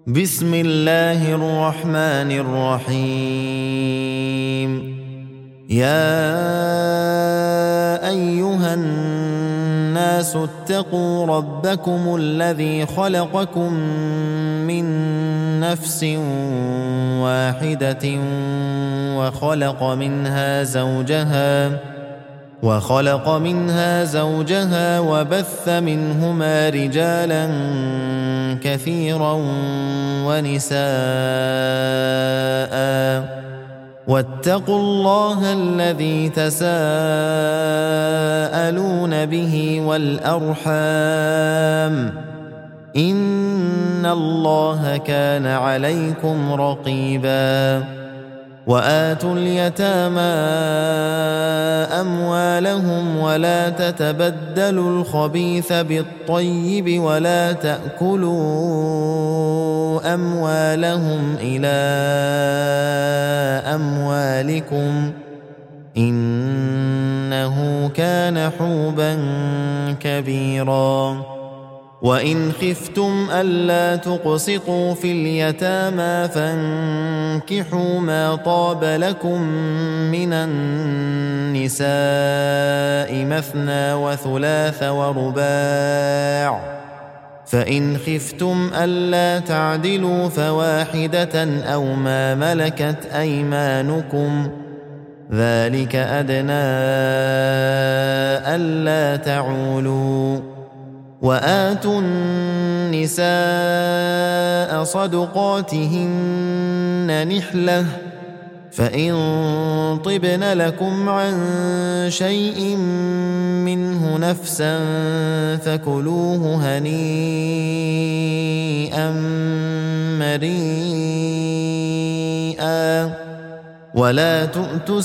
بسم الله الرحمن الرحيم. يا أيها الناس اتقوا ربكم الذي خلقكم من نفس واحدة وخلق منها زوجها وبث منهما رجالا كثيرا ونساء، واتقوا الله الذي تساءلون به والأرحام، إن الله كان عليكم رقيبا. وآتوا اليتامى أموالهم ولا تتبدلوا الخبيث بالطيب ولا تأكلوا أموالهم إلى أموالكم، إنه كان حوبا كبيرا. وإن خفتم ألا تقسطوا في اليتامى فانكحوا ما طاب لكم من النساء مثنى وثلاث ورباع، فإن خفتم ألا تعدلوا فواحدة أو ما ملكت أيمانكم، ذلك أدنى ألا تعولوا. وآتوا النساء صدقاتهن نحلة، فإن طبن لكم عن شيء منه نفسا فكلوه هنيئا مريئا. ولا تؤتوا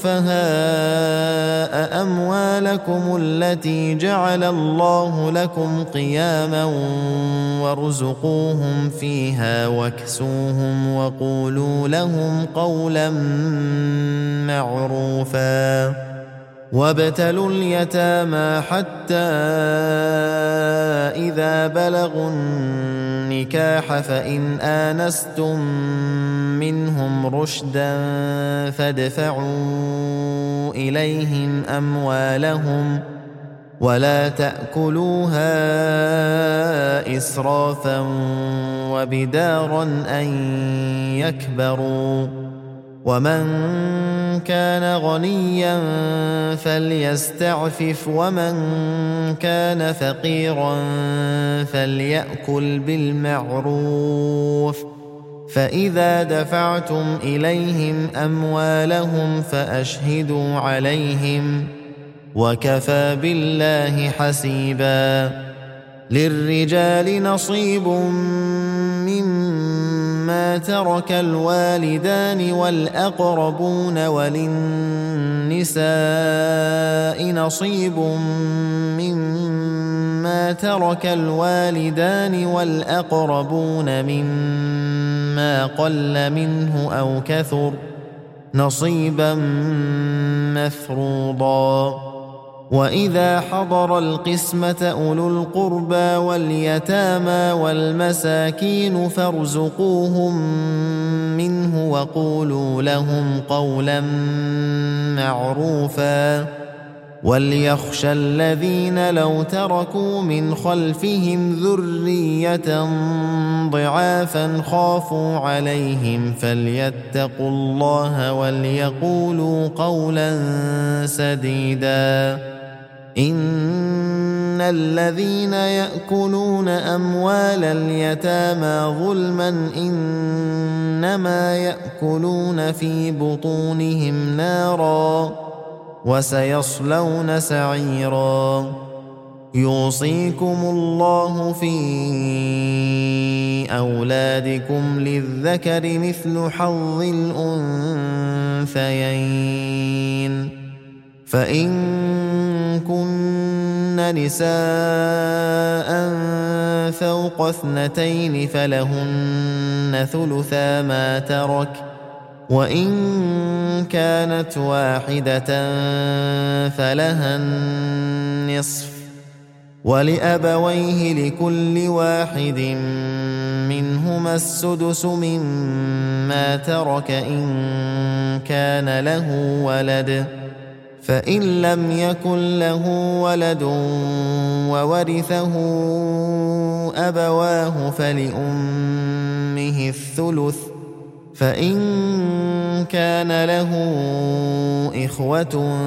السفهاء أموالكم التي جعل الله لكم قياما وارزقوهم فيها واكسوهم وقولوا لهم قولا معروفا. وابتلوا اليتامى حتى إذا بلغوا النكاح فإن آنستم منهم رشدا فادفعوا إليهم أموالهم ولا تأكلوها إسرافا وبدارا أن يكبروا. ومن كان غنيا فليستعفف ومن كان فقيرا فليأكل بالمعروف. فإذا دفعتم إليهم أموالهم فأشهدوا عليهم، وكفى بالله حسيبا. للرجال نصيب مما ترك الوالدان والأقربون، وللنساء نصيب مما ترك الوالدان والأقربون مما قل منه أو كثر، نصيبا مفروضا. وإذا حضر القسمة أولو القربى واليتامى والمساكين فارزقوهم منه وقولوا لهم قولا معروفا. وليخشى الذين لو تركوا من خلفهم ذرية ضعافا خافوا عليهم فليتقوا الله وليقولوا قولا سديدا. إن الذين يأكلون أموال اليتامى ظلما إنما يأكلون في بطونهم نارا وسيصلون سعيرا. يوصيكم الله في أولادكم للذكر مثل حظ الأنثيين، فإن كن نساء فوق 2 فلهن ثلثا ما ترك، وإن كانت واحدة فلها النصف، ولأبويه لكل واحد منهما السدس مما ترك إن كان له ولد، فإن لم يكن له ولد وورثه أبواه فلأمه الثلث، فإن كان له إخوة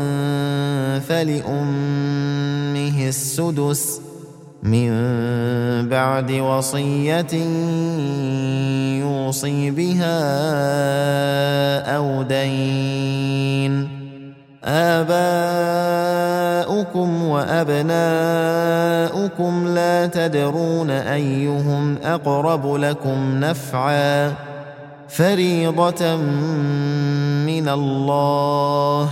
فلأمه السدس من بعد وصية يوصي بها أو دين. آباؤكم وأبناؤكم لا تدرون أيهم أقرب لكم نفعا، فريضة من الله،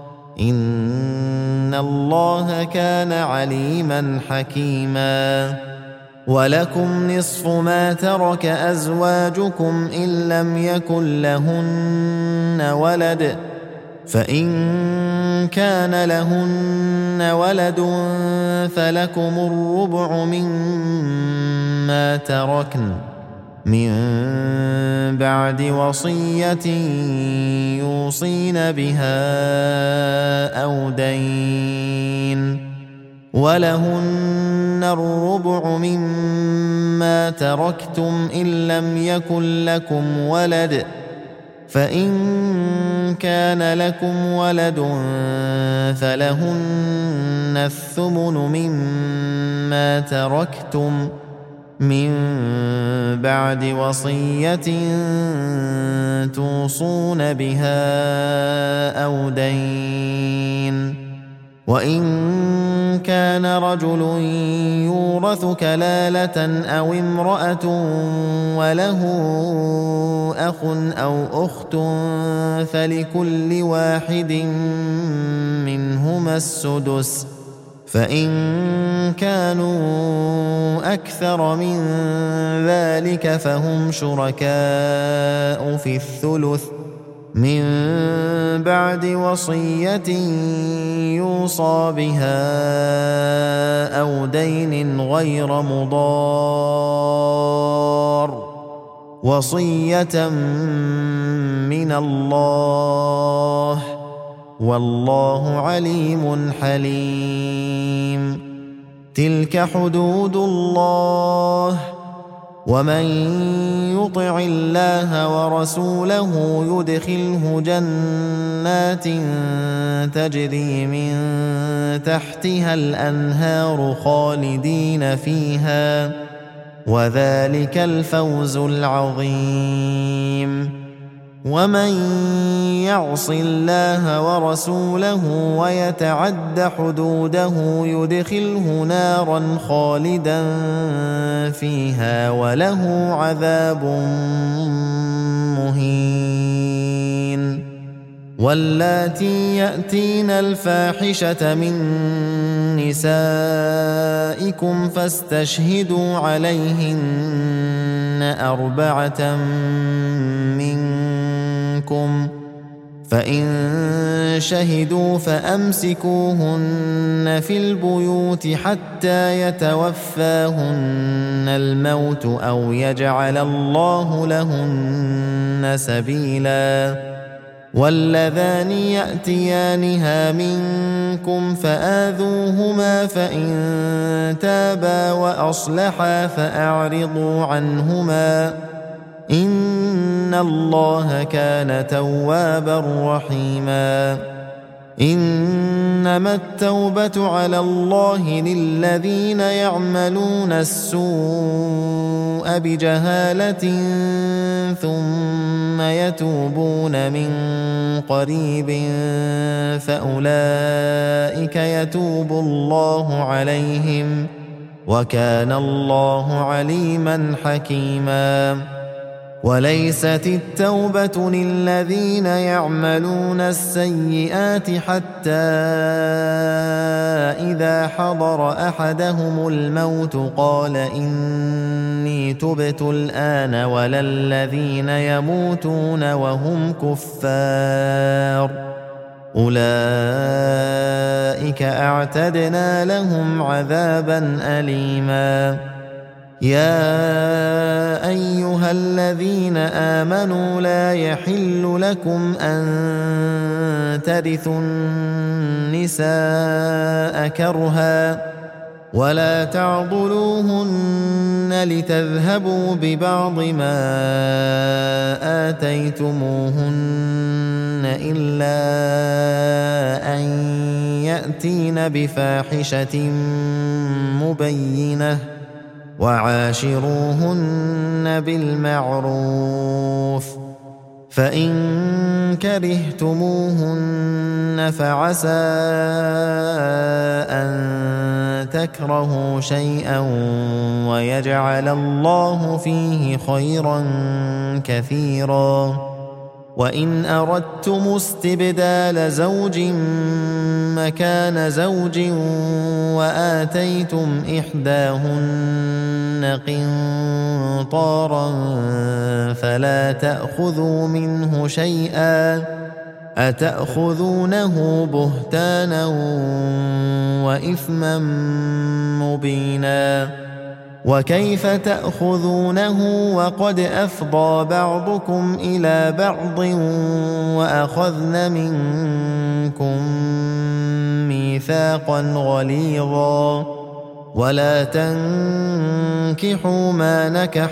إن الله كان عليما حكيما. ولكم نصف ما ترك أزواجكم إن لم يكن لهن ولد، فإن كان لهن ولد فلكم الربع مما تركن من بعد وصية يوصين بها أو دين، ولهن الربع مما تركتم إن لم يكن لكم ولد، فإن كان لكم ولد فلهن الثمن مما تركتم من بعد وصية توصون بها أو دين. وإن كان رجل يورث كلالة أو امرأة وله أخ أو أخت فلكل واحد منهما السدس، فإن كانوا أكثر من ذلك فهم شركاء في الثلث من بعد وصية يوصى بها أو دين غير مضار، وصية من الله، والله عليم حليم. تلك حدود الله، ومن يطع الله ورسوله يدخله جنات تجري من تحتها الأنهار خالدين فيها، وذلك الفوز العظيم. ومن يعص الله ورسوله ويتعد حدوده يدخله نارا خالدا فيها وله عذاب مهين. واللاتي يأتين الفاحشة من نسائكم فاستشهدوا عليهن 4 منكم، فإن شهدوا فأمسكوهن في البيوت حتى يتوفاهن الموت أو يجعل الله لهن سبيلا. واللذان يأتيانها منكم فآذوهما، فإن تابا وأصلحا فأعرضوا عنهما، إن الله كان توابا رحيما. إنما التوبة على الله للذين يعملون السوء بجهالة ثم يتوبون من قريب فأولئك يتوب الله عليهم، وكان الله عليما حكيما. وليست التوبة للذين يعملون السيئات حتى إذا حضر أحدهم الموت قال إني تبت الآن، ولا الذين يموتون وهم كفار أولئك أعتدنا لهم عذابا أليما يا أيها الذين آمنوا لا يحل لكم أن ترثوا النساء كرها ولا تعضلوهن لتذهبوا ببعض ما آتيتموهن إلا أن يأتين بفاحشة مبينة وعاشروهن بالمعروف فإن كرهتموهن فعسى أن تكرهوا شيئا ويجعل الله فيه خيرا كثيرا وإن أردتم استبدال زوج مكان زوج وآتيتم إحداهن قنطارا فلا تأخذوا منه شيئا أتأخذونه بهتانا وإثما مبينا وكيف تأخذونه وقد أفضى بعضكم إلى بعض وأخذن منكم ميثاقا غليظا ولا تنكحوا ما نكح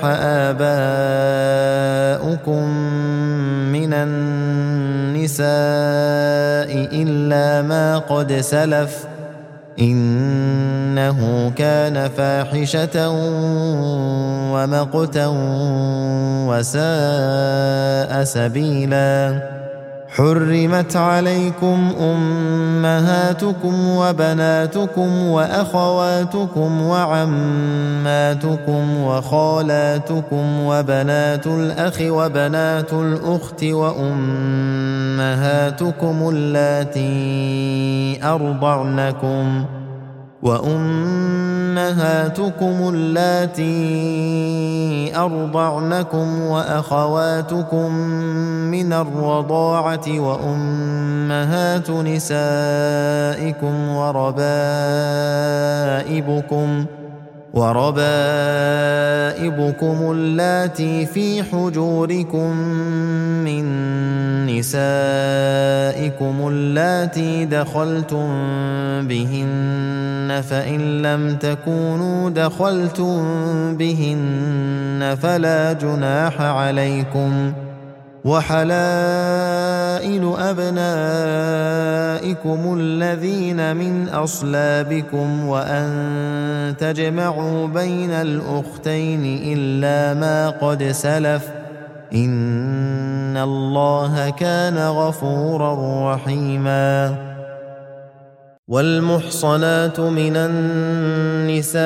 آباؤكم من النساء إلا ما قد سلف إنه كان فاحشة ومقتا وساء سبيلا حرمت عليكم أمهاتكم وبناتكم وأخواتكم وعماتكم وخالاتكم وبنات الأخ وبنات الأخت وأمهاتكم اللاتي أرضعنكم وأخواتكم من الرضاعة وأمهات نسائكم وربائبكم اللاتي في حجوركم من نسائكم اللاتي دخلتم بهن فإن لم تكونوا دخلتم بهن فلا جناح عليكم وحلائل أبنائكم الذين من أصلابكم وأن تجمعوا بين الأختين إلا ما قد سلف إن الله كان غفورا رحيما والمحصنات من النساء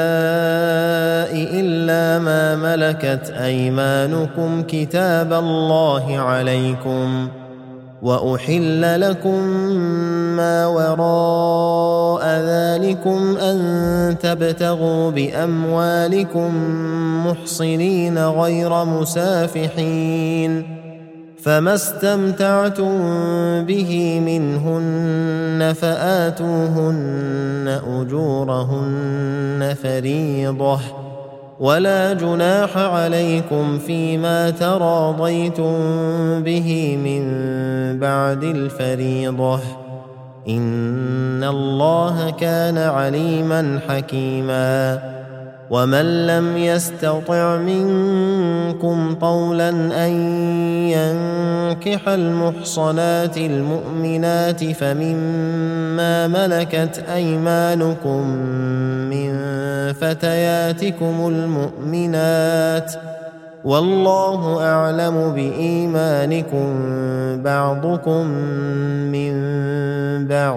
إلا ما ملكت أيمانكم كتاب الله عليكم وأحل لكم ما وراء ذلكم أن تبتغوا بأموالكم محصنين غير مسافحين فما استمتعتم به منهن فآتوهن أجورهن فريضة ولا جناح عليكم فيما تراضيتم به من بعد الفريضة إن الله كان عليما حكيما ومن لم يستطع منكم طولا أن ينكح المحصنات المؤمنات فمما ملكت أيمانكم من فتياتكم المؤمنات والله أعلم بإيمانكم بعضكم من بعض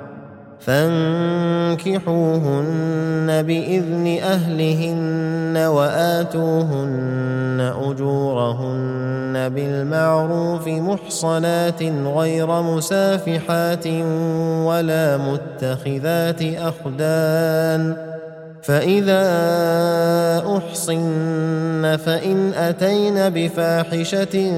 فانكحوهن بإذن أهلهن وآتوهن أجورهن بالمعروف محصنات غير مسافحات ولا متخذات أخدان فإذا أحصن فإن أتين بفاحشة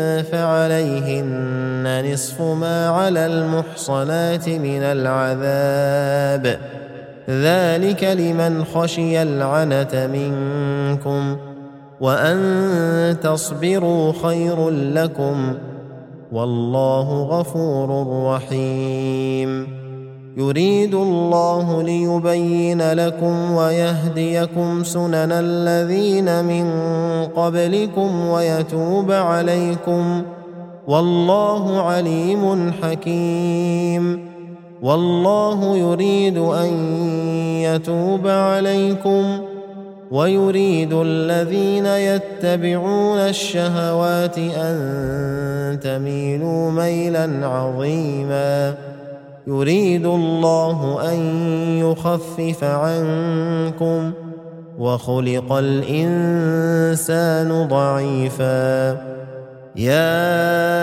فعليهن نصف ما على المحصنات من العذاب، ذلك لمن خشي العنة منكم، وأن تصبروا خير لكم، والله غفور رحيم. يريد الله ليبين لكم ويهديكم سنن الذين من قبلكم ويتوب عليكم، والله عليم حكيم. والله يريد أن يتوب عليكم ويريد الذين يتبعون الشهوات أن تميلوا ميلا عظيما. يريد الله أن يخفف عنكم وخلق الإنسان ضعيفا. يا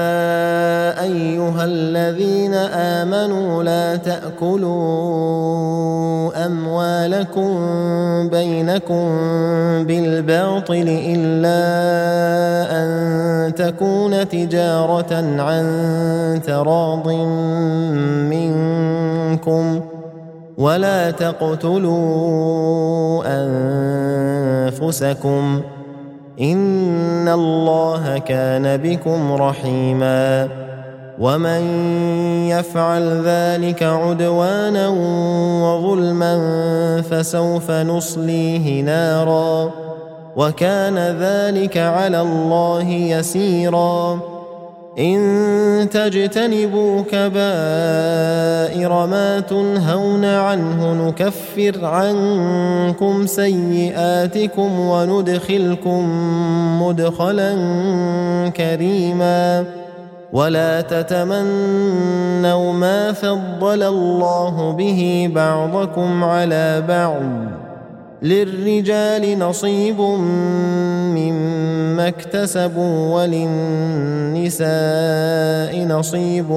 أيها الذين آمنوا لا تأكلوا أموالكم بينكم بالباطل إلا أن تكون تجارة عن تراض منكم، ولا تقتلوا أنفسكم، إن الله كان بكم رحيما. ومن يفعل ذلك عدوانا وظلما فسوف نصليه نارا، وكان ذلك على الله يسيرا. إن تجتنبوا كبائر ما تنهون عنه نكفر عنكم سيئاتكم وندخلكم مدخلا كريما. ولا تتمنوا ما فضل الله به بعضكم على بعض، للرجال نصيب مما اكتسبوا وللنساء نصيب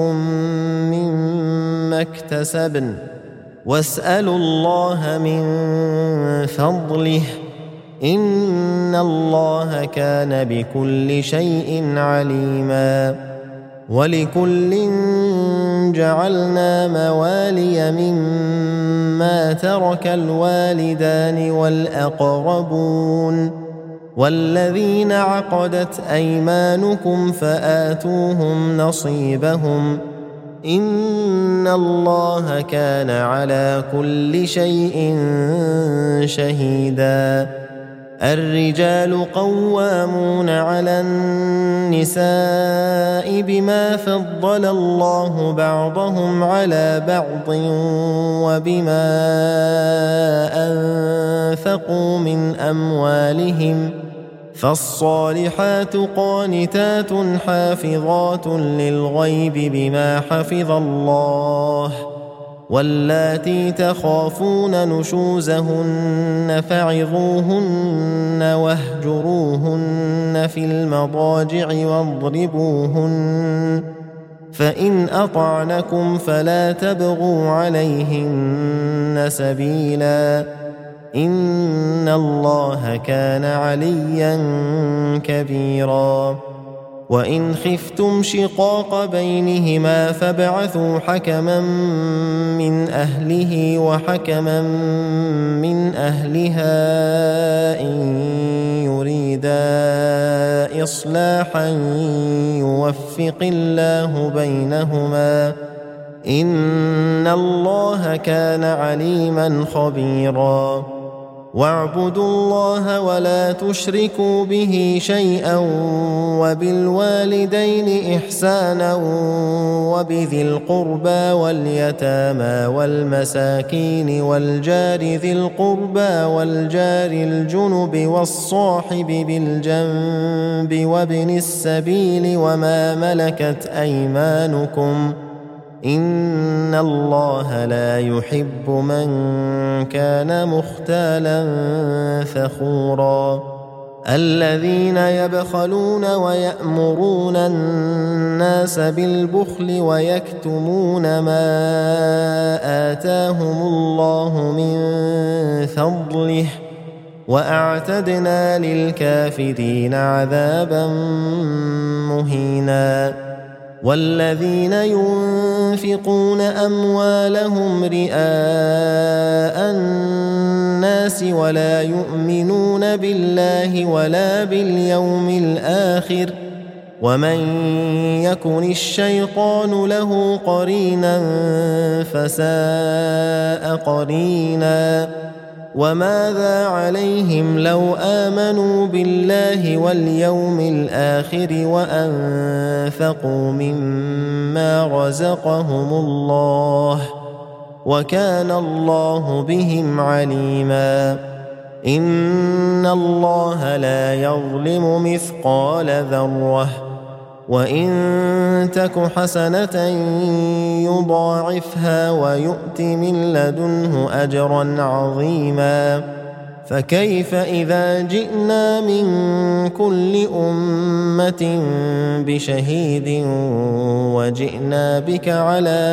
مما اكتسبن، واسألوا الله من فضله، إن الله كان بكل شيء عليما. ولكل جعلنا موالي مما ترك الوالدان والأقربون والذين عقدت أيمانكم فآتوهم نصيبهم، إن الله كان على كل شيء شهيدا. الرجال قوامون على النساء بما فضل الله بعضهم على بعض وبما أنفقوا من أموالهم، فالصالحات قانتات حافظات للغيب بما حفظ الله، واللاتي تخافون نشوزهن فعظوهن واهجروهن في المضاجع واضربوهن، فإن أطعنكم فلا تبغوا عليهن سبيلا، إن الله كان عليا كبيرا. وإن خفتم شقاق بينهما فابعثوا حكما من أهله وحكما من أهلها إن يريدا إصلاحا يوفق الله بينهما، إن الله كان عليما خبيرا. واعبدوا الله ولا تشركوا به شيئا وبالوالدين إحسانا وبذي القربى واليتامى والمساكين والجار ذي القربى والجار الجنب والصاحب بالجنب وابن السبيل وما ملكت أيمانكم، إن الله لا يحب من كان مختالا فخورا. الذين يبخلون ويأمرون الناس بالبخل ويكتمون ما آتاهم الله من فضله وأعتدنا للكافرين عذابا مهينا والذين ينفقون أموالهم رئاء الناس ولا يؤمنون بالله ولا باليوم الآخر ومن يكن الشيطان له قرينا فساء قرينا وماذا عليهم لو آمنوا بالله واليوم الآخر وأنفقوا مما رزقهم الله وكان الله بهم عليما إن الله لا يظلم مثقال ذرة وإن تك حسنة يضاعفها ويؤت من لدنه أجرا عظيما فكيف إذا جئنا من كل أمة بشهيد وجئنا بك على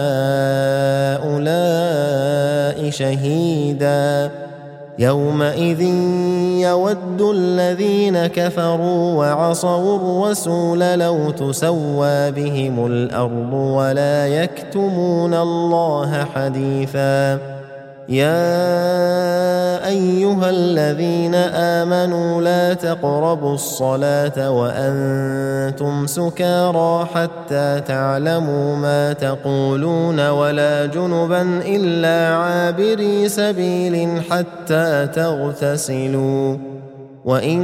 هؤلاء شهيدا يومئذ يود الذين كفروا وعصوا الرسول لو تسوى بهم الأرض ولا يكتمون الله حديثا يا أيها الذين آمنوا لا تقربوا الصلاة وأنتم سكارى حتى تعلموا ما تقولون ولا جنبا إلا عابري سبيل حتى تغتسلوا وإن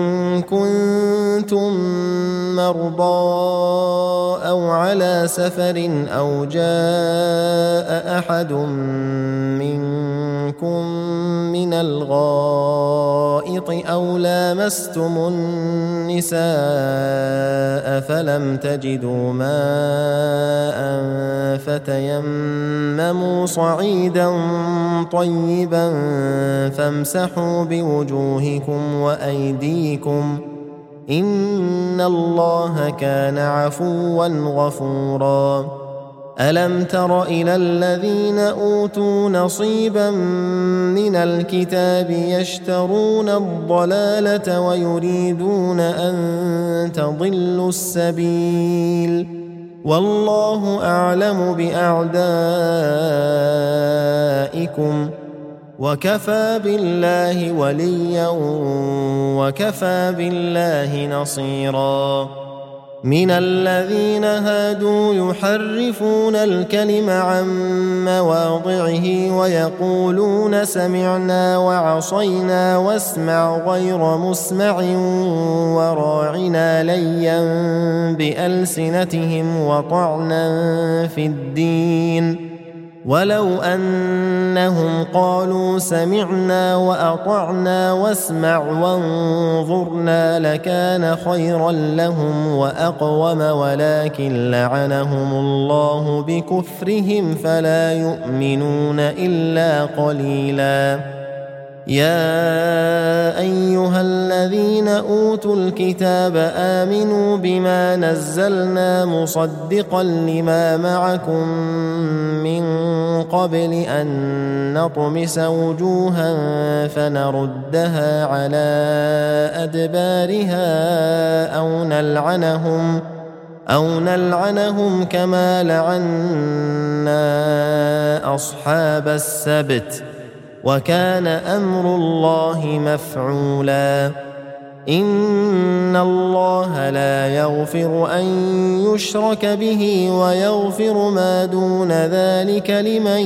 كنتم مرضى أو على سفر أو جاء أحد منكم من الغائط أو لامستم النساء فلم تجدوا ماء فتيمموا صعيدا طيبا فامسحوا بوجوهكم وأيديكم إن الله كان عفوا غفورا ألم تر إلى الذين أوتوا نصيبا من الكتاب يشترون الضلالة ويريدون أن تضلوا السبيل والله أعلم بأعدائكم وكفى بالله وليا وكفى بالله نصيرا من الذين هادوا يحرفون الكلم عن مواضعه ويقولون سمعنا وعصينا واسمع غير مسمع وراعنا ليا بألسنتهم وطعنا في الدين ولو أنهم قالوا سمعنا وأطعنا واسمع وانظرنا لكان خيرا لهم وأقوم ولكن لعنهم الله بكفرهم فلا يؤمنون إلا قليلا يا أيها الذين أوتوا الكتاب آمنوا بما نزلنا مصدقا لما معكم من قبل أن نطمس وجوها فنردها على أدبارها أو نلعنهم كما لعنا أصحاب السبت وكان أمر الله مفعولا إن الله لا يغفر أن يشرك به ويغفر ما دون ذلك لمن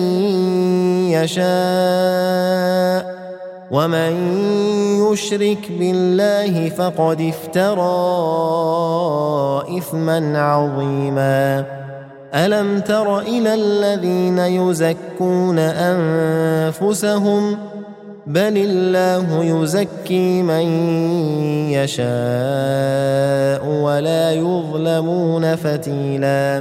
يشاء ومن يشرك بالله فقد افترى إثما عظيما ألم تر إلى الذين يزكون أنفسهم بل الله يزكي من يشاء ولا يظلمون فتيلا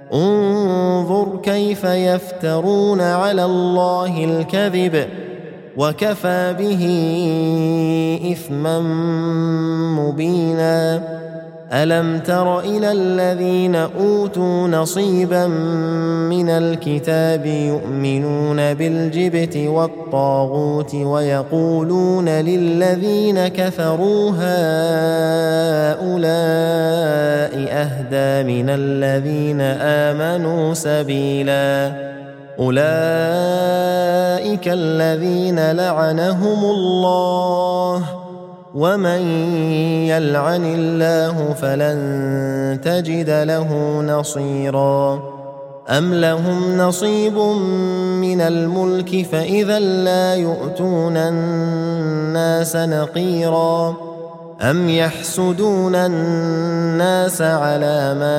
انظر كيف يفترون على الله الكذب وكفى به إثما مبينا ألم تر إلى الذين أوتوا نصيبا من الكتاب يؤمنون بالجبت والطاغوت ويقولون للذين كفروا هؤلاء أهدى من الذين آمنوا سبيلا أولئك الذين لعنهم الله ومن يلعن الله فلن تجد له نصيرا أم لهم نصيب من الملك فإذا لا يؤتون الناس نقيرا أم يحسدون الناس على ما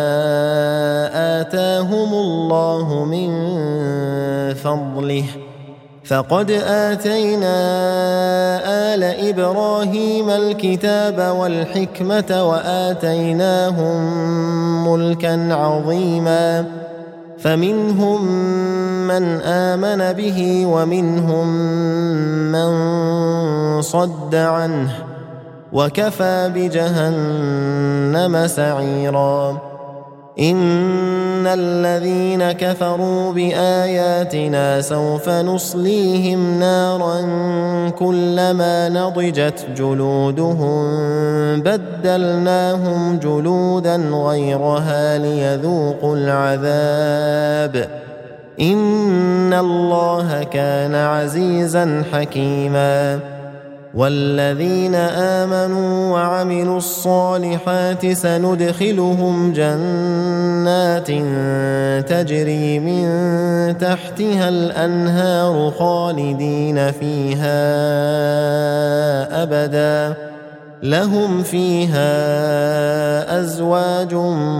آتاهم الله من فضله فقد آتينا آل إبراهيم الكتاب والحكمة وآتيناهم ملكا عظيما فمنهم من آمن به ومنهم من صد عنه وكفى بجهنم سعيرا إن الذين كفروا بآياتنا سوف نصليهم نارا كلما نضجت جلودهم بدلناهم جلودا غيرها ليذوقوا العذاب إن الله كان عزيزا حكيما والذين آمنوا وعملوا الصالحات سندخلهم جنات تجري من تحتها الأنهار خالدين فيها أبدا لهم فيها أزواج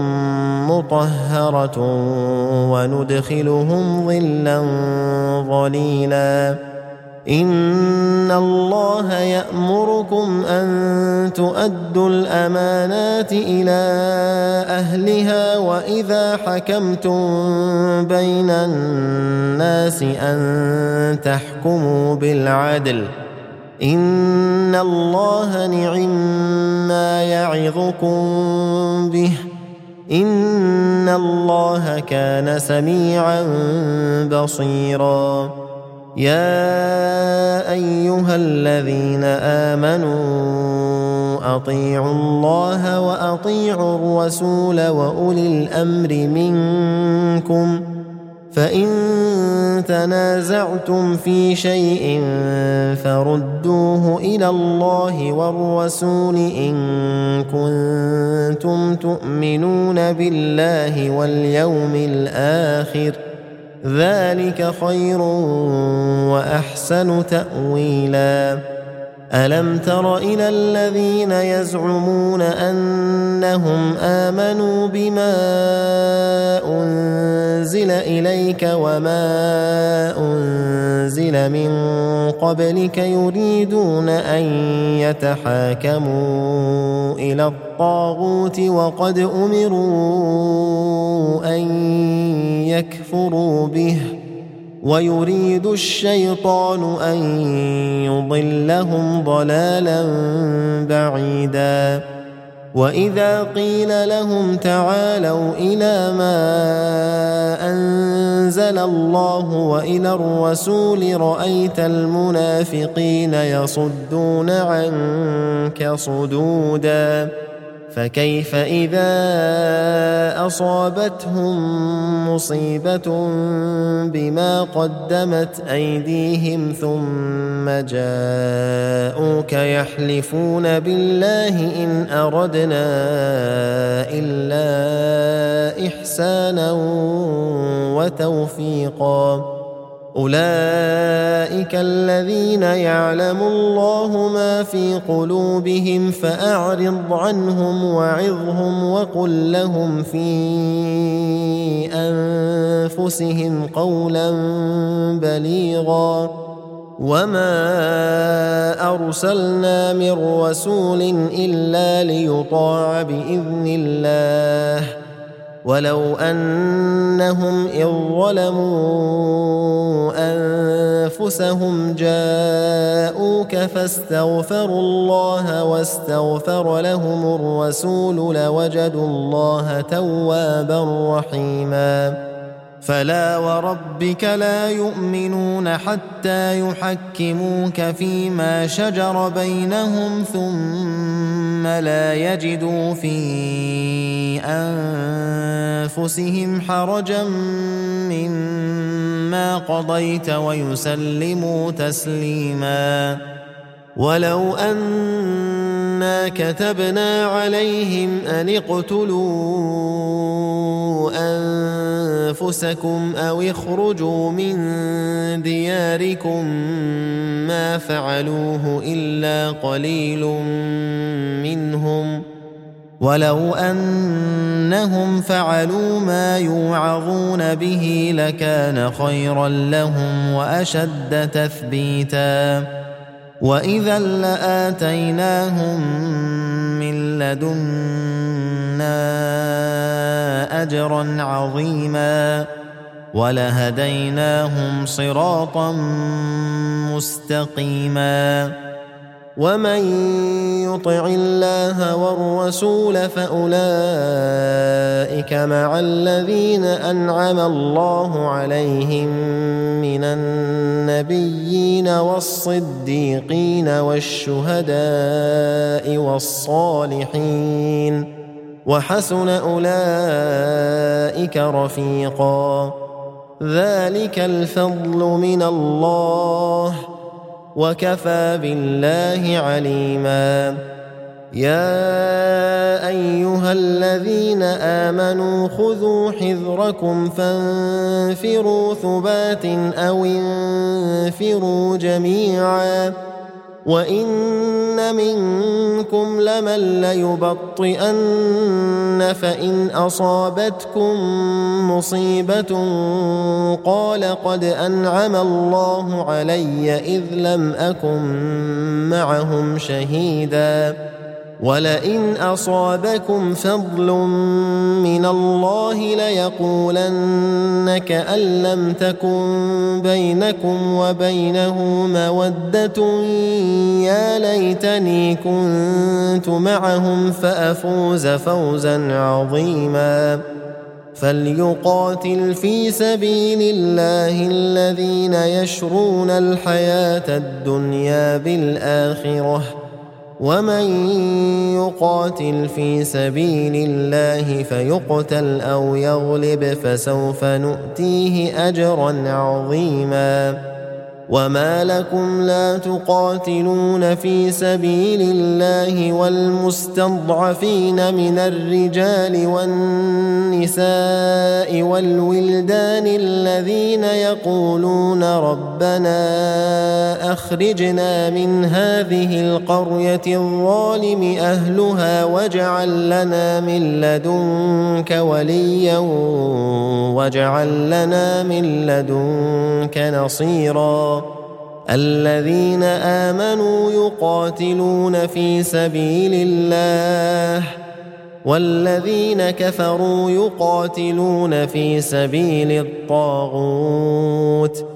مطهرة وندخلهم ظلا ظليلا إن الله يأمركم أن تؤدوا الأمانات إلى أهلها وإذا حكمتم بين الناس أن تحكموا بالعدل إن الله نعم يعظكم به إن الله كان سميعا بصيرا يا أيها الذين آمنوا أطيعوا الله وأطيعوا الرسول وأولي الأمر منكم فإن تنازعتم في شيء فردوه إلى الله والرسول إن كنتم تؤمنون بالله واليوم الآخر ذلك خير وأحسن تأويلا ألم تر إلى الذين يزعمون أنهم آمنوا بما أنزل إليك وما أنزل من قبلك يريدون أن يتحاكموا إلى الطاغوت وقد أمروا أن يكفروا به ويريد الشيطان أن يضلهم ضلالا بعيدا وإذا قيل لهم تعالوا إلى ما أنزل الله وإلى الرسول رأيت المنافقين يصدون عنك صدودا فكيف إذا أصابتهم مصيبة بما قدمت أيديهم ثم جاءوك يحلفون بالله إن أردنا إلا إحسانا وتوفيقا أولئك الذين يعلم الله ما في قلوبهم فأعرض عنهم وعظهم وقل لهم في أنفسهم قولا بليغا وما أرسلنا من رسول إلا ليطاع بإذن الله ولو أنهم إذ ظلموا أنفسهم جاءوك فاستغفروا الله واستغفر لهم الرسول لوجدوا الله توابا رحيما فلا وربك لا يؤمنون حتى يحكموك فيما شجر بينهم ثم لا يجدوا في أنفسهم حرجا مما قضيت ويسلموا تسليما ولو أنا كتبنا عليهم أن اقتلوا أنفسكم أو اخرجوا من دياركم ما فعلوه إلا قليل منهم ولو أنهم فعلوا ما يوعظون به لكان خيرا لهم وأشد تثبيتا وإذا لآتيناهم من لدنا أجرا عظيما ولهديناهم صراطا مستقيما ومن يطع الله والرسول فأولئك مع الذين أنعم الله عليهم من النبيين والصديقين والشهداء والصالحين وحسن أولئك رفيقا ذلك الفضل من الله وكفى بالله عليما يا أيها الذين آمنوا خذوا حذركم فانفروا ثبات أو انفروا جميعا وإن منكم لمن ليبطئن فإن أصابتكم مصيبة قال قد أنعم الله علي إذ لم أكن معهم شهيدا ولئن أصابكم فضل من الله ليقولن كأن لم تكن بينكم وبينه مودة يا ليتني كنت معهم فأفوز فوزا عظيما فليقاتل في سبيل الله الذين يشرون الحياة الدنيا بالآخرة ومن يقاتل في سبيل الله فيقتل أو يغلب فسوف نؤتيه أجرا عظيما وما لكم لا تقاتلون في سبيل الله والمستضعفين من الرجال والنساء والولدان الذين يقولون ربنا أخرجنا من هذه القرية الظالم أهلها واجعل لنا من لدنك وليا واجعل لنا من لدنك نصيرا الذين آمنوا يقاتلون في سبيل الله والذين كفروا يقاتلون في سبيل الطاغوت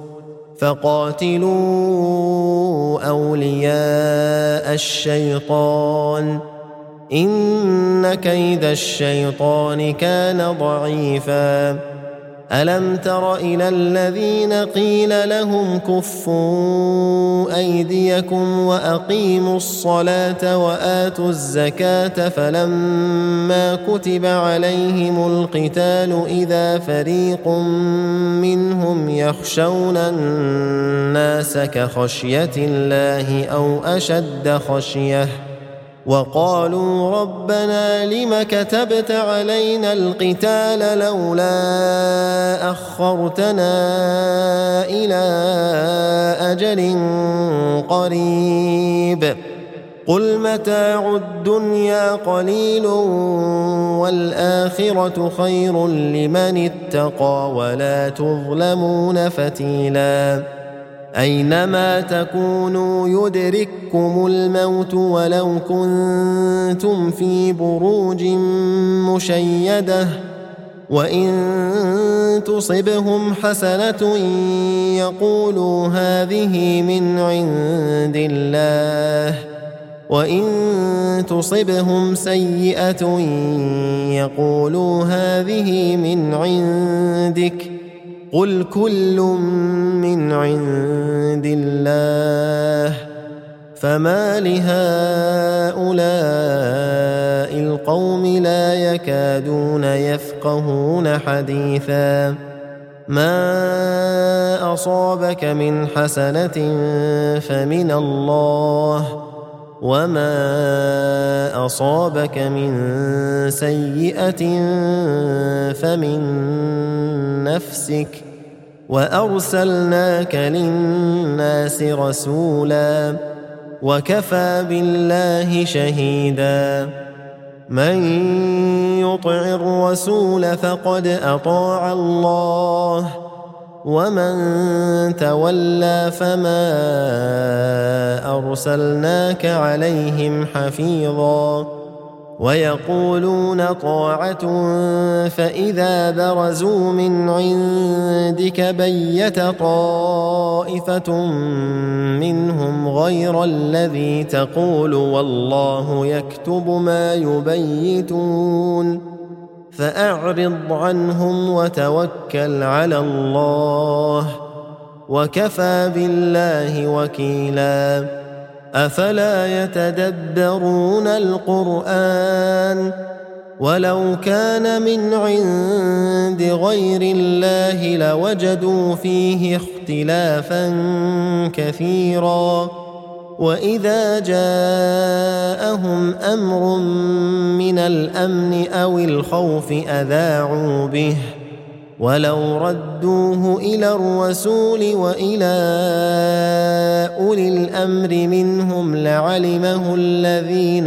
فقاتلوا أولياء الشيطان إن كيد الشيطان كان ضعيفا ألم تر إلى الذين قيل لهم كفوا أيديكم وأقيموا الصلاة وآتوا الزكاة فلما كتب عليهم القتال إذا فريق منهم يخشون الناس كخشية الله أو أشد خشية وقالوا ربنا لم كتبت علينا القتال لولا أخرتنا إلى أجل قريب قل متاع الدنيا قليل والآخرة خير لمن اتقى ولا تظلمون فتيلا أينما تكونوا يدرككم الموت ولو كنتم في بروج مشيدة وإن تصبهم حسنة يقولوا هذه من عند الله، وإن تصبهم سيئة يقولوا هذه من عندك، قل كل من عند الله. فما لهؤلاء القوم لا يكادون يفقهون حديثا. ما أصابك من حسنة فمن الله، وما أصابك من سيئة فمن نفسك، وأرسلناك للناس رسولا، وكفى بالله شهيدا. من يطع الرسول فقد أطاع الله، ومن تولى فما أرسلناك عليهم حفيظا. ويقولون طاعة فإذا برزوا من عندك بيت طائفة منهم غير الذي تقول والله يكتب ما يبيتون، فأعرض عنهم وتوكل على الله، وكفى بالله وكيلا. أفلا يتدبرون القرآن؟ ولو كان من عند غير الله لوجدوا فيه اختلافا كثيرا. وإذا جاءهم أمر من الأمن أو الخوف أذاعوا به، ولو ردوه إلى الرسول وإلى أولي الأمر منهم لعلمه الذين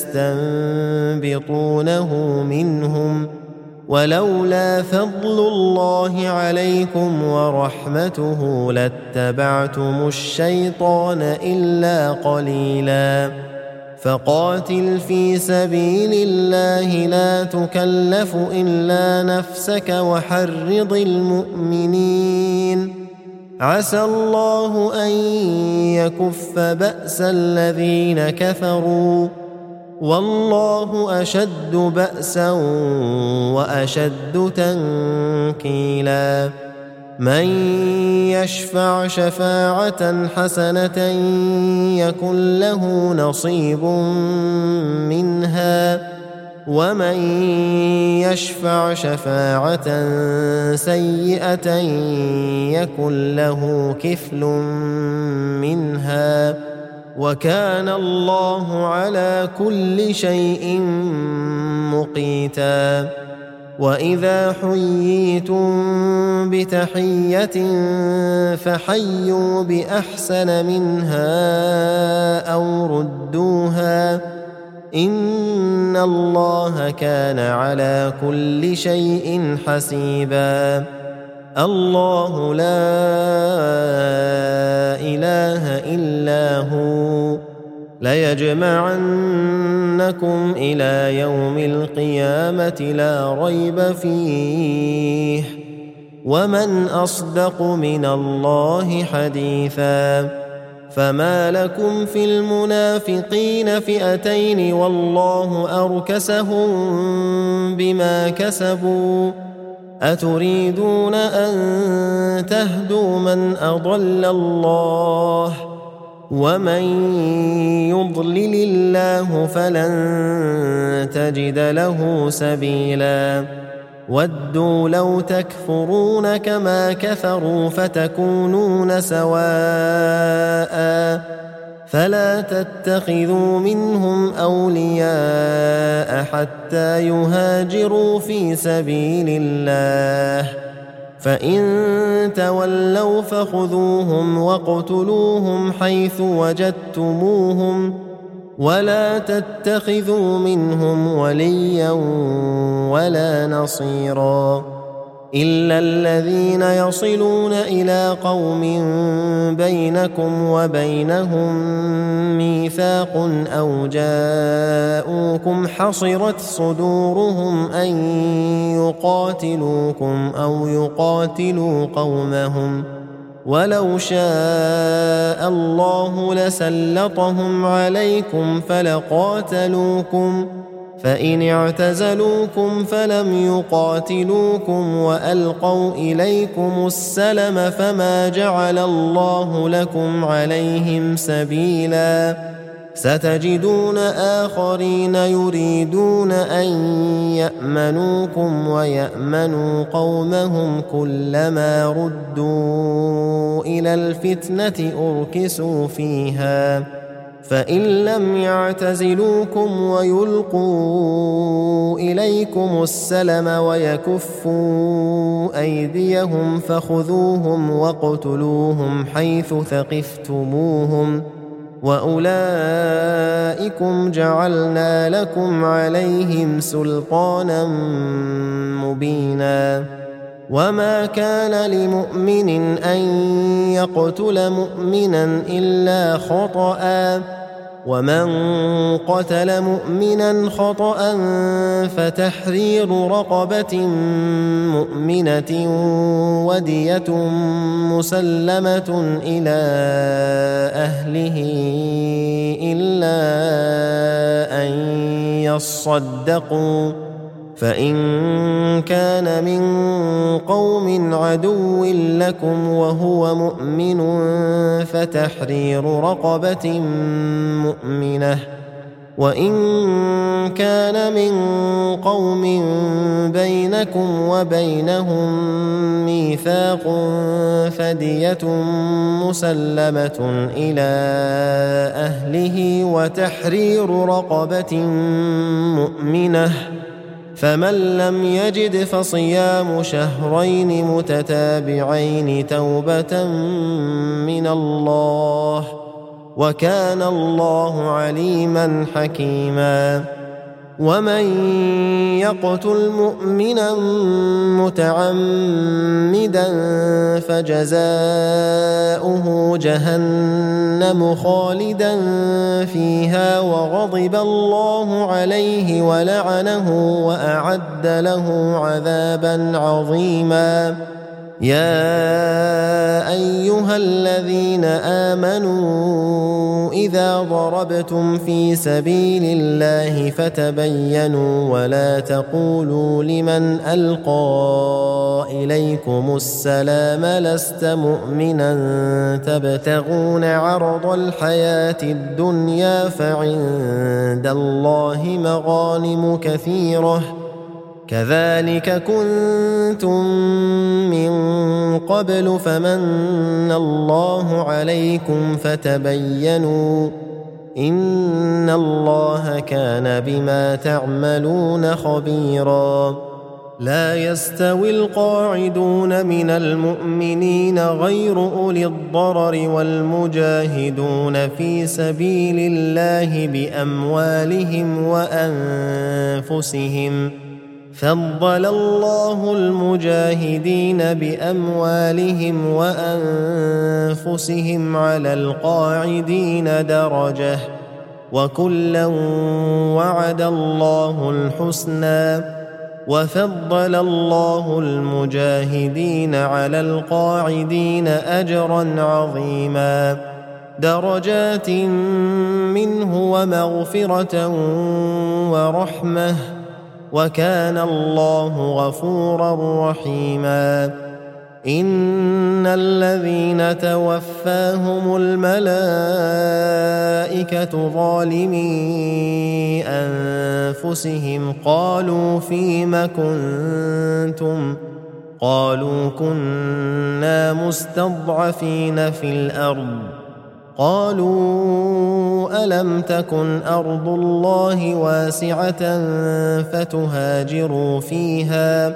يستنبطونه منهم، ولولا فضل الله عليكم ورحمته لاتبعتم الشيطان إلا قليلا. فقاتل في سبيل الله لا تكلف إلا نفسك وحرض المؤمنين، عسى الله أن يكف بأس الذين كفروا، والله أشد بأسا وأشد تنكيلا. من يشفع شفاعة حسنة يكن له نصيب منها، ومن يشفع شفاعة سيئة يكن له كفل منها، وكان الله على كل شيء مقيتا. وإذا حييتم بتحية فحيوا بأحسن منها أو ردوها، إن الله كان على كل شيء حسيبا. الله لا إله إلا هو، ليجمعنكم إلى يوم القيامة لا ريب فيه، ومن أصدق من الله حديثا. فما لكم في المنافقين فئتين والله أركسهم بما كسبوا، أتريدون أن تهدوا من أضل الله، ومن يضلل الله فلن تجد له سبيلا. ودوا لو تكفرون كما كفروا فتكونون سواء، فلا تتخذوا منهم أولياء حتى يهاجروا في سبيل الله، فإن تولوا فخذوهم واقتلوهم حيث وجدتموهم، ولا تتخذوا منهم وليا ولا نصيرا. إلا الذين يصلون إلى قوم بينكم وبينهم ميثاق أو جاءوكم حصرت صدورهم أن يقاتلوكم أو يقاتلوا قومهم ولو شاء الله لسلطهم عليكم فلقاتلوكم فإن اعتزلوكم فلم يقاتلوكم وألقوا إليكم السلم فما جعل الله لكم عليهم سبيلا ستجدون آخرين يريدون أن يأمنوكم ويأمنوا قومهم كلما ردوا إلى الفتنة أركسوا فيها فإن لم يعتزلوكم ويلقوا إليكم السلم ويكفوا أيديهم فخذوهم واقتلوهم حيث ثقفتموهم وأولئكم جعلنا لكم عليهم سلطانا مبينا وما كان لمؤمن أن يقتل مؤمنا إلا خطأ ومن قتل مؤمنا خطأ فتحرير رقبة مؤمنة ودية مسلمة إلى أهله إلا أن يصدقوا فإن كان من قوم عدو لكم وهو مؤمن فتحرير رقبة مؤمنة وإن كان من قوم بينكم وبينهم ميثاق فدية مسلمة إلى أهله وتحرير رقبة مؤمنة فمن لم يجد فصيام شهرين متتابعين توبة من الله وكان الله عليما حكيما ومن يقتل مؤمنا متعمدا فجزاؤه جهنم خالدا فيها وغضب الله عليه ولعنه وأعد له عذابا عظيما يا أيها الذين آمنوا إذا ضربتم في سبيل الله فتبينوا ولا تقولوا لمن ألقى إليكم السلام لست مؤمنا تبتغون عرض الحياة الدنيا فعند الله مغانم كثيرة كذلك كنتم من قبل فمن الله عليكم فتبينوا إن الله كان بما تعملون خبيرا لا يستوي القاعدون من المؤمنين غير أولي الضرر والمجاهدون في سبيل الله بأموالهم وأنفسهم فضل الله المجاهدين بأموالهم وأنفسهم على القاعدين درجة وكلا وعد الله الحسنى وفضل الله المجاهدين على القاعدين أجرا عظيما درجات منه ومغفرة ورحمة وكان الله غفورا رحيما إن الذين توفاهم الملائكة ظالمي أنفسهم قالوا فيم كنتم قالوا كنا مستضعفين في الأرض قالوا ألم تكن أرض الله واسعة فتهاجروا فيها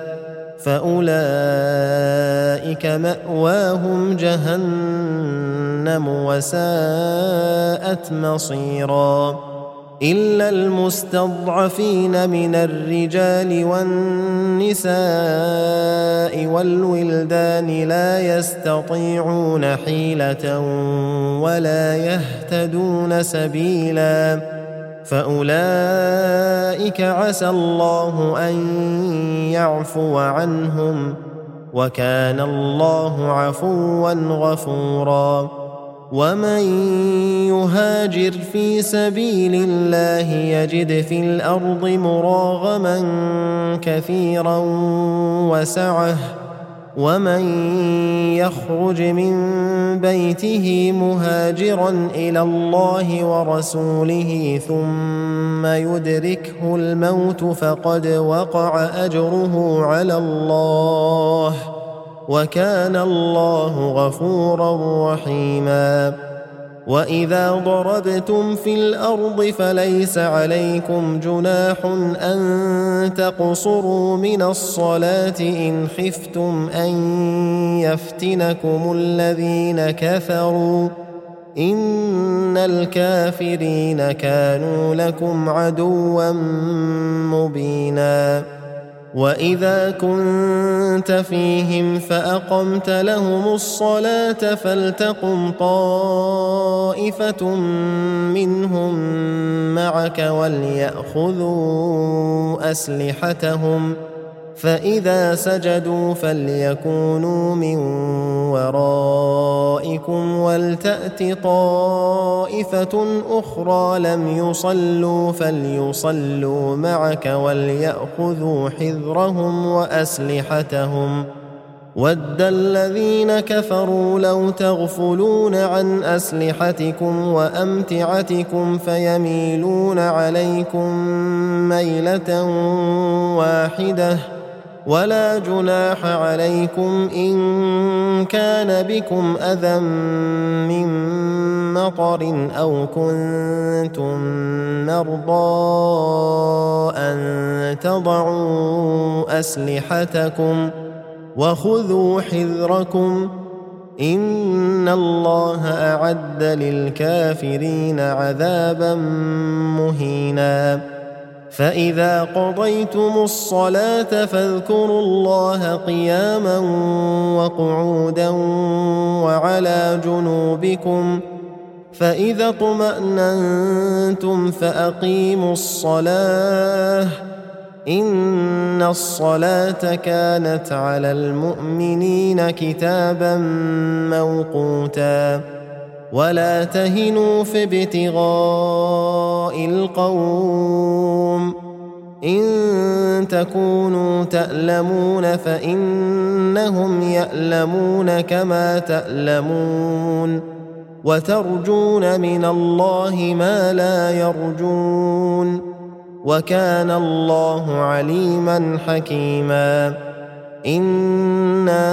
فأولئك مأواهم جهنم وساءت مصيرا إلا المستضعفين من الرجال والنساء والولدان لا يستطيعون حيلة ولا يهتدون سبيلا فأولئك عسى الله أن يعفو عنهم وكان الله عفوا غفورا ومن يهاجر في سبيل الله يجد في الأرض مراغما كثيرا وسعة ومن يخرج من بيته مهاجرا إلى الله ورسوله ثم يدركه الموت فقد وقع أجره على الله وكان الله غفورا رحيما وإذا ضربتم في الأرض فليس عليكم جناح أن تقصروا من الصلاة إن خفتم أن يفتنكم الذين كفروا إن الكافرين كانوا لكم عدوا مبينا وإذا كنت فيهم فأقمت لهم الصلاة فلتقم طائفة منهم معك وليأخذوا أسلحتهم فإذا سجدوا فليكونوا من ورائكم ولتأت طائفة أخرى لم يصلوا فليصلوا معك وليأخذوا حذرهم وأسلحتهم ود الذين كفروا لو تغفلون عن أسلحتكم وأمتعتكم فيميلون عليكم ميلة واحدة ولا جناح عليكم إن كان بكم أذى من مطر أو كنتم مرضى أن تضعوا أسلحتكم وخذوا حذركم إن الله أعد للكافرين عذابا مهينا فإذا قضيتم الصلاة فاذكروا الله قياما وقعودا وعلى جنوبكم فإذا اطمأننتم فأقيموا الصلاة إن الصلاة كانت على المؤمنين كتابا موقوتا ولا تهنوا في ابتغاء القوم إن تكونوا تألمون فإنهم يألمون كما تألمون وترجون من الله ما لا يرجون وكان الله عليما حكيما إنا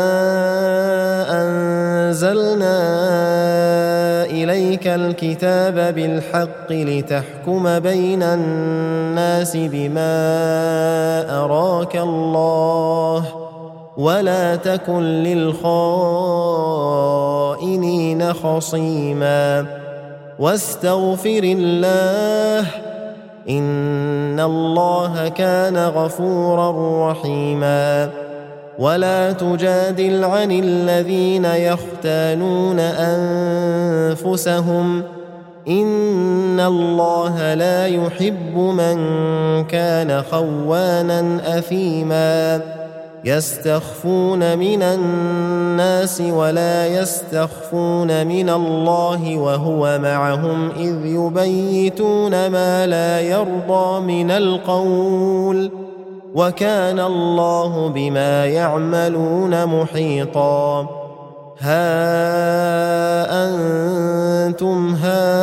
أنزلنا إليك الكتاب بالحق لتحكم بين الناس بما أراك الله ولا تكن للخائنين خصيما واستغفر الله إن الله كان غفورا رحيما ولا تجادل عن الذين يختانون أنفسهم إن الله لا يحب من كان خوانا أثيما يستخفون من الناس ولا يستخفون من الله وهو معهم إذ يبيتون ما لا يرضى من القول وكان الله بما يعملون محيطا ها أنتم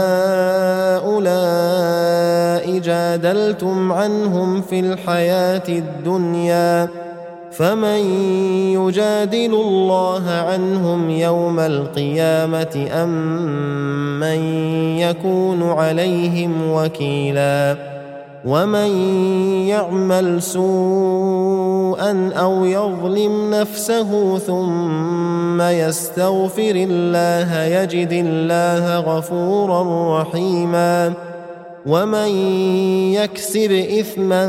هؤلاء جادلتم عنهم في الحياة الدنيا فمن يجادل الله عنهم يوم القيامة أم من يكون عليهم وكيلا ومن يعمل سوءا أو يظلم نفسه ثم يستغفر الله يجد الله غفورا رحيما ومن يكسب إثما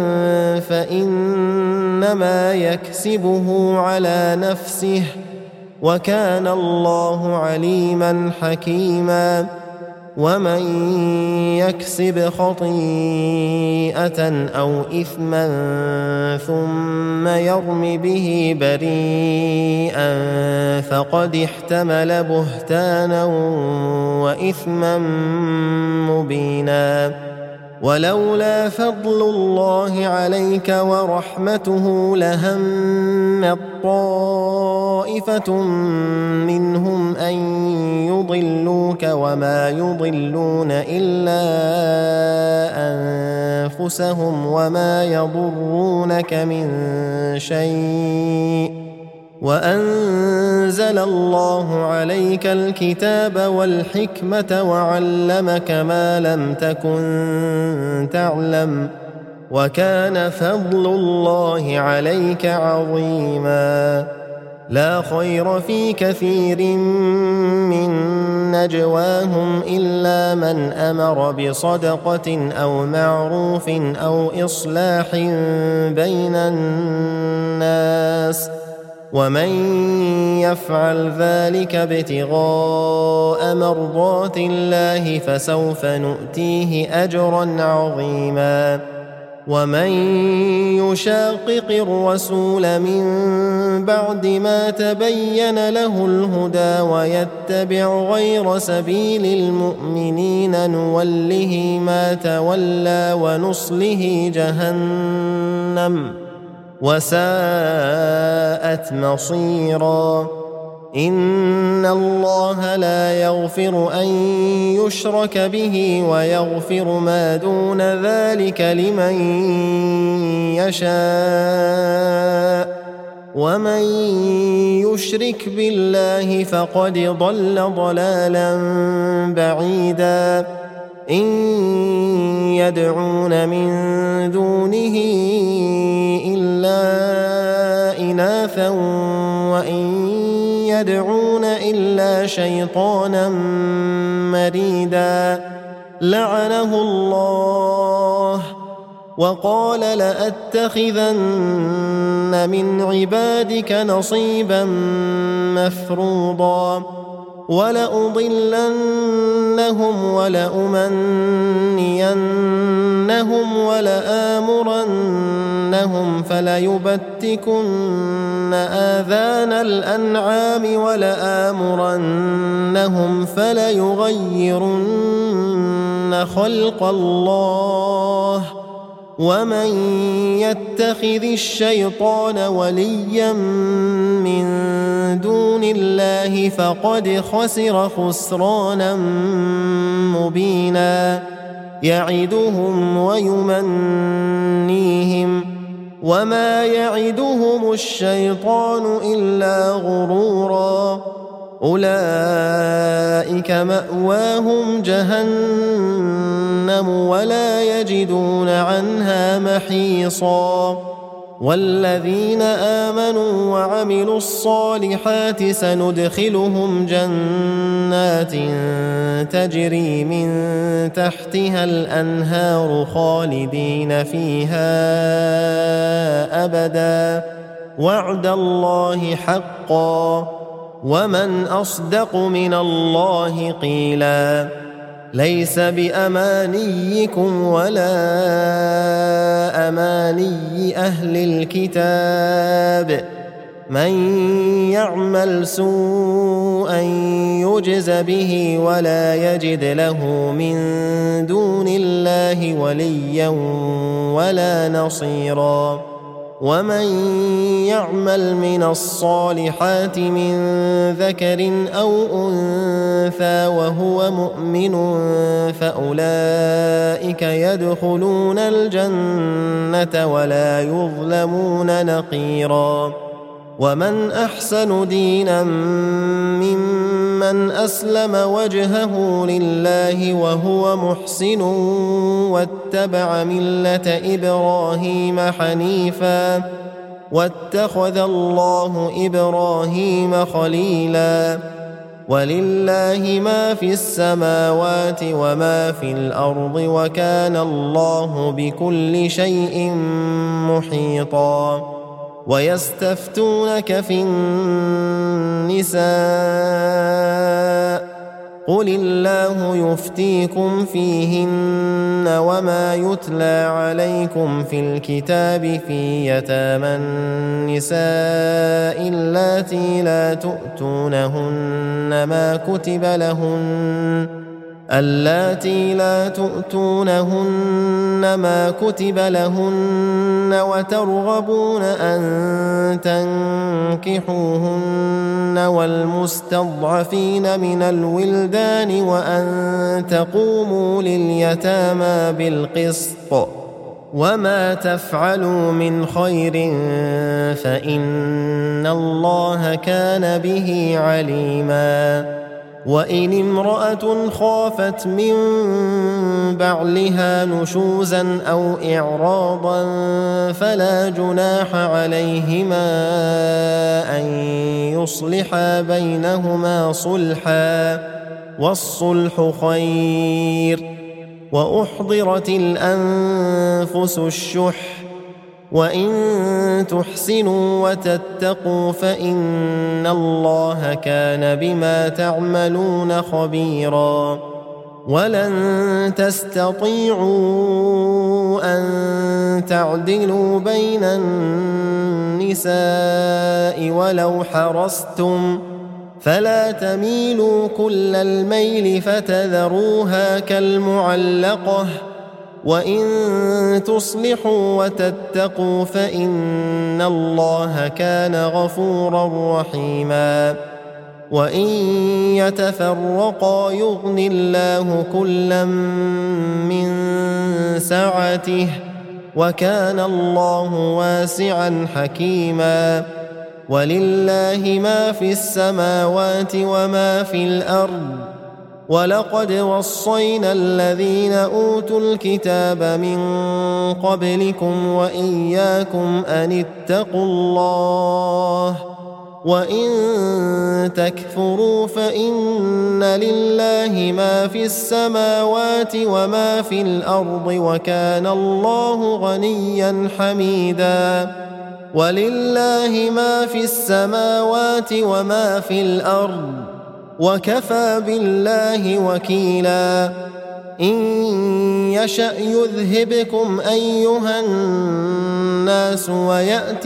فإنما يكسبه على نفسه وكان الله عليما حكيما ومن يكسب خطيئة أو إثما ثم يرم به بريئا فقد احتمل بهتانا وإثما مبينا ولولا فضل الله عليك ورحمته لهمت طائفة منهم أن يضلوك وما يضلون إلا أنفسهم وما يضرونك من شيء وأنزل الله عليك الكتاب والحكمة وعلمك ما لم تكن تعلم وكان فضل الله عليك عظيما لا خير في كثير من نجواهم إلا من أمر بصدقة أو معروف أو إصلاح بين الناس ومن يفعل ذلك ابتغاء مرضات الله فسوف نؤتيه أجرا عظيما ومن يشاقق الرسول من بعد ما تبين له الهدى ويتبع غير سبيل المؤمنين نوله ما تولى ونصله جهنم وساءت مصيرا إن الله لا يغفر أن يشرك به ويغفر ما دون ذلك لمن يشاء ومن يشرك بالله فقد ضل ضلالا بعيدا إن يدعون من دونه إلا إناثا وإن يدعون إلا شيطانا مريدا لعنه الله وقال لأتخذن من عبادك نصيبا مفروضا ولأضلنهم ولأمنينهم ولآمرنهم فليبتكن آذان الأنعام ولآمرنهم فليغيرن خلق الله ومن يتخذ الشيطان وليا من دون الله فقد خسر خسرانا مبينا يعدهم ويمنيهم وما يعدهم الشيطان إلا غرورا أولئك مأواهم جهنم ولا يجدون عنها محيصا والذين آمنوا وعملوا الصالحات سندخلهم جنات تجري من تحتها الأنهار خالدين فيها أبدا وعد الله حقا ومن أصدق من الله قيلا ليس بأمانيكم ولا أماني أهل الكتاب من يعمل سوءا يجز به ولا يجد له من دون الله وليا ولا نصيرا ومن يعمل من الصالحات من ذكر أو أنثى وهو مؤمن فأولئك يدخلون الجنة ولا يظلمون نقيرا ومن أحسن دينا ممن أسلم وجهه لله وهو محسن واتبع ملة إبراهيم حنيفا واتخذ الله إبراهيم خليلا ولله ما في السماوات وما في الأرض وكان الله بكل شيء محيطا ويستفتونك في النساء قل الله يفتيكم فيهن وما يتلى عليكم في الكتاب في يتامى النساء اللاتي لا تؤتونهن ما كتب لهن وترغبون أن تنكحوهن والمستضعفين من الولدان وأن تقوموا لليتامى بالقسط وما تفعلوا من خير فإن الله كان به عليما وإن امرأة خافت من بعلها نشوزا أو إعراضا فلا جناح عليهما أن يصلحا بينهما صلحا والصلح خير وأحضرت الأنفس الشح وإن تحسنوا وتتقوا فإن الله كان بما تعملون خبيرا ولن تستطيعوا أن تعدلوا بين النساء ولو حرصتم فلا تميلوا كل الميل فتذروها كالمعلقة وإن تصلحوا وتتقوا فإن الله كان غفورا رحيما وإن يتفرقا يغن الله كلا من سعته وكان الله واسعا حكيما ولله ما في السماوات وما في الأرض ولقد وصينا الذين أوتوا الكتاب من قبلكم وإياكم أن اتقوا الله وإن تكفروا فإن لله ما في السماوات وما في الأرض وكان الله غنيا حميدا ولله ما في السماوات وما في الأرض وكفى بالله وكيلا إن يشأ يذهبكم أيها الناس ويأت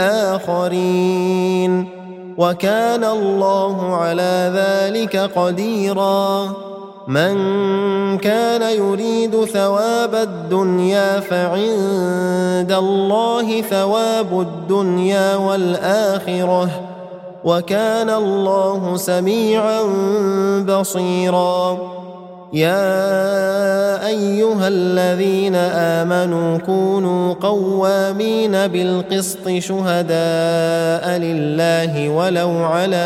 بآخرين وكان الله على ذلك قديرا من كان يريد ثواب الدنيا فعند الله ثواب الدنيا والآخرة وكان الله سميعا بصيرا يا أيها الذين آمنوا كونوا قوامين بالقسط شهداء لله ولو على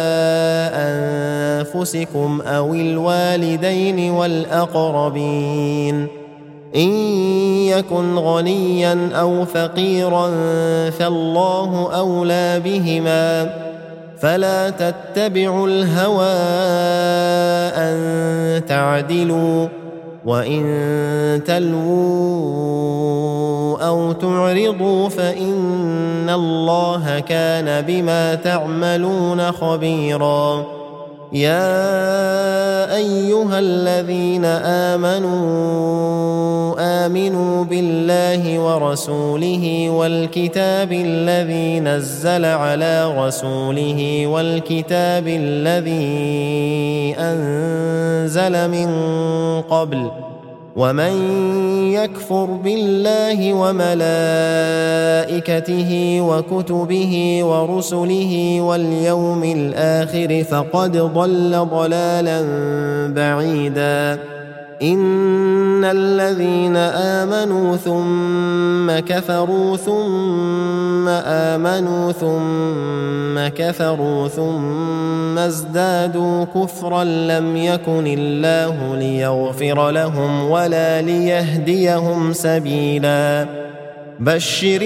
أنفسكم أو الوالدين والأقربين إن يكن غنيا أو فقيرا فالله أولى بهما فلا تتبعوا الهوى أن تعدلوا وإن تلووا أو تعرضوا فإن الله كان بما تعملون خبيرا يا أيها الذين آمنوا بالله ورسوله والكتاب الذي نزل على رسوله والكتاب الذي أنزل من قبل ومن يكفر بالله وملائكته وكتبه ورسله واليوم الآخر فقد ضل ضلالا بعيدا إن الذين آمنوا ثم كفروا ثم آمنوا ثم كفروا ثم ازدادوا كفرا لم يكن الله ليغفر لهم ولا ليهديهم سبيلا بشر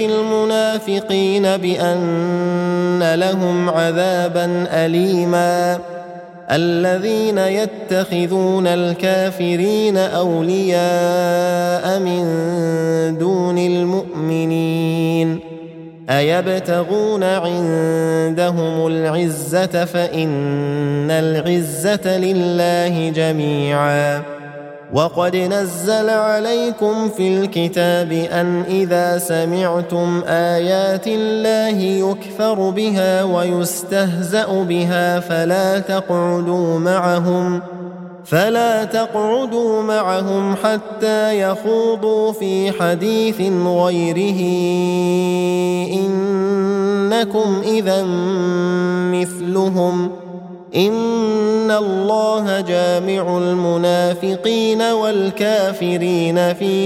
المنافقين بأن لهم عذابا أليما الذين يتخذون الكافرين أولياء من دون المؤمنين أيبتغون عندهم العزة فإن العزة لله جميعا وقد نزل عليكم في الكتاب أن إذا سمعتم آيات الله يكفر بها ويستهزأ بها فلا تقعدوا معهم حتى يخوضوا في حديث غيره إنكم إذا مثلهم إن الله جامع المنافقين والكافرين في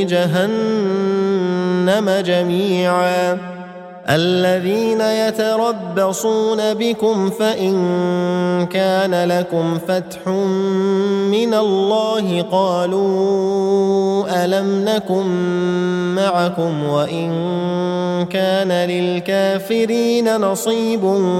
جهنم جميعا الذين يتربصون بكم فإن كان لكم فتح من الله قالوا ألم نكن معكم وإن كان للكافرين نصيب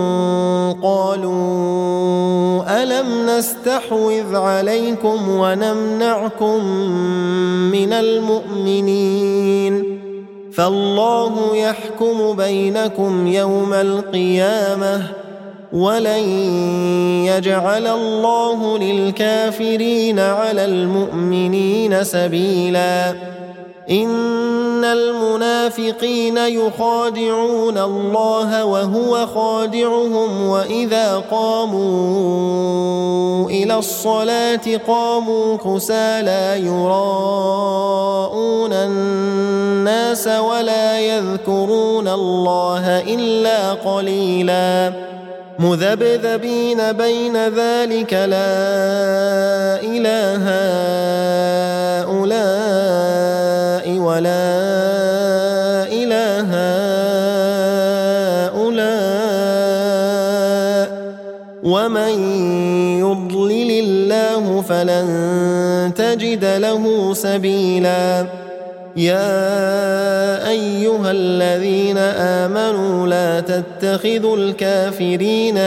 قالوا ألم نستحوذ عليكم ونمنعكم من المؤمنين فالله يحكم بينكم يوم القيامة ولن يجعل الله للكافرين على المؤمنين سبيلا إن المنافقين يخادعون الله وهو خادعهم وإذا قاموا إلى الصلاة قاموا كسالى يراءون الناس ولا يذكرون الله إلا قليلا مذبذبين بين ذلك لا إله هؤلاء ولا إله هؤلاء ومن يضلل الله فلن تجد له سبيلا يا أيها الذين آمنوا لا تتخذوا الكافرين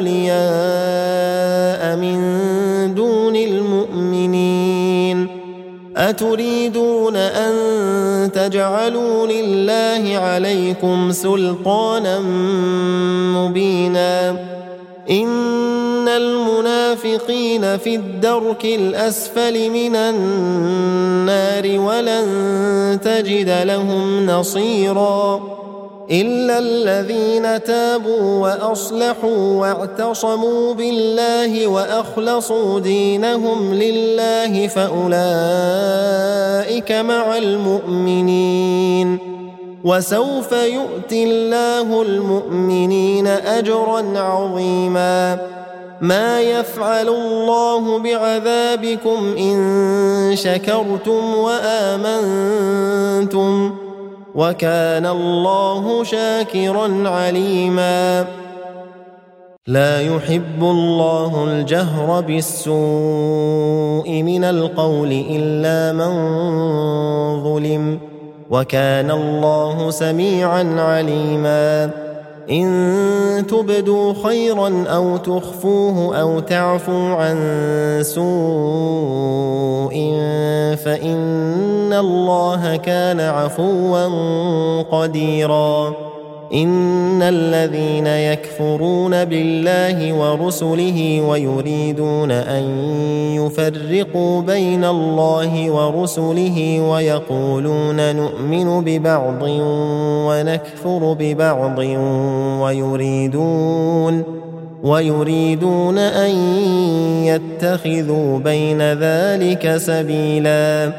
أولياء من دون المؤمنين أتريدون أن تجعلوا لله عليكم سلطانا مبينا إن المنافقين في الدرك الأسفل من النار ولن تجد لهم نصيرا إلا الذين تابوا وأصلحوا واعتصموا بالله وأخلصوا دينهم لله فأولئك مع المؤمنين وسوف يؤتي الله المؤمنين أجرا عظيما ما يفعل الله بعذابكم إن شكرتم وآمنتم وكان الله شاكرا عليما لا يحب الله الجهر بالسوء من القول إلا من ظلم وكان الله سميعا عليما إن تبدوا خيرا أو تخفوه أو تعفوا عن سوء فإن الله كان عفوا قديرا إن الذين يكفرون بالله ورسله ويريدون أن يفرقوا بين الله ورسله ويقولون نؤمن ببعض ونكفر ببعض ويريدون أن يتخذوا بين ذلك سبيلا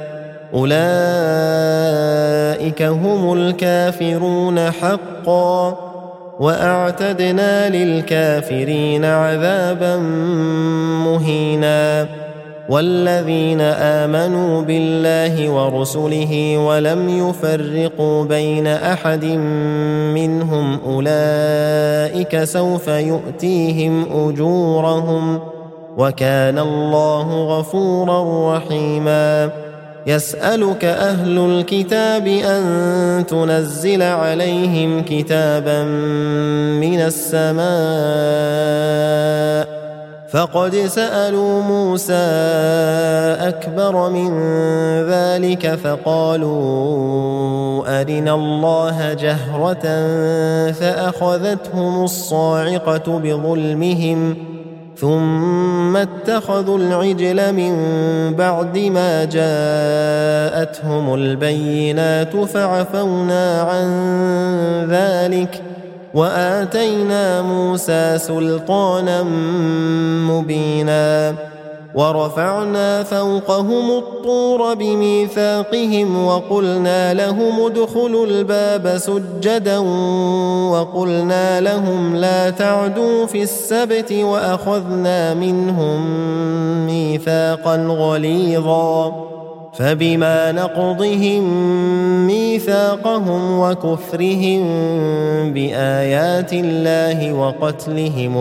أولئك هم الكافرون حقا وأعتدنا للكافرين عذابا مهينا والذين آمنوا بالله ورسله ولم يفرقوا بين أحد منهم أولئك سوف يؤتيهم أجورهم وكان الله غفورا رحيما يسألك أهل الكتاب أن تنزل عليهم كتابا من السماء فقد سألوا موسى أكبر من ذلك فقالوا أرنا الله جهرة فأخذتهم الصاعقة بظلمهم ثم اتخذوا العجل من بعد ما جاءتهم البينات فعفونا عن ذلك وآتينا موسى سلطانا مبينا ورفعنا فوقهم الطور بميثاقهم وقلنا لهم ادخلوا الباب سجدا وقلنا لهم لا تعدوا في السبت وأخذنا منهم ميثاقا غليظا فبما نقضهم ميثاقهم وكفرهم بآيات الله وقتلهم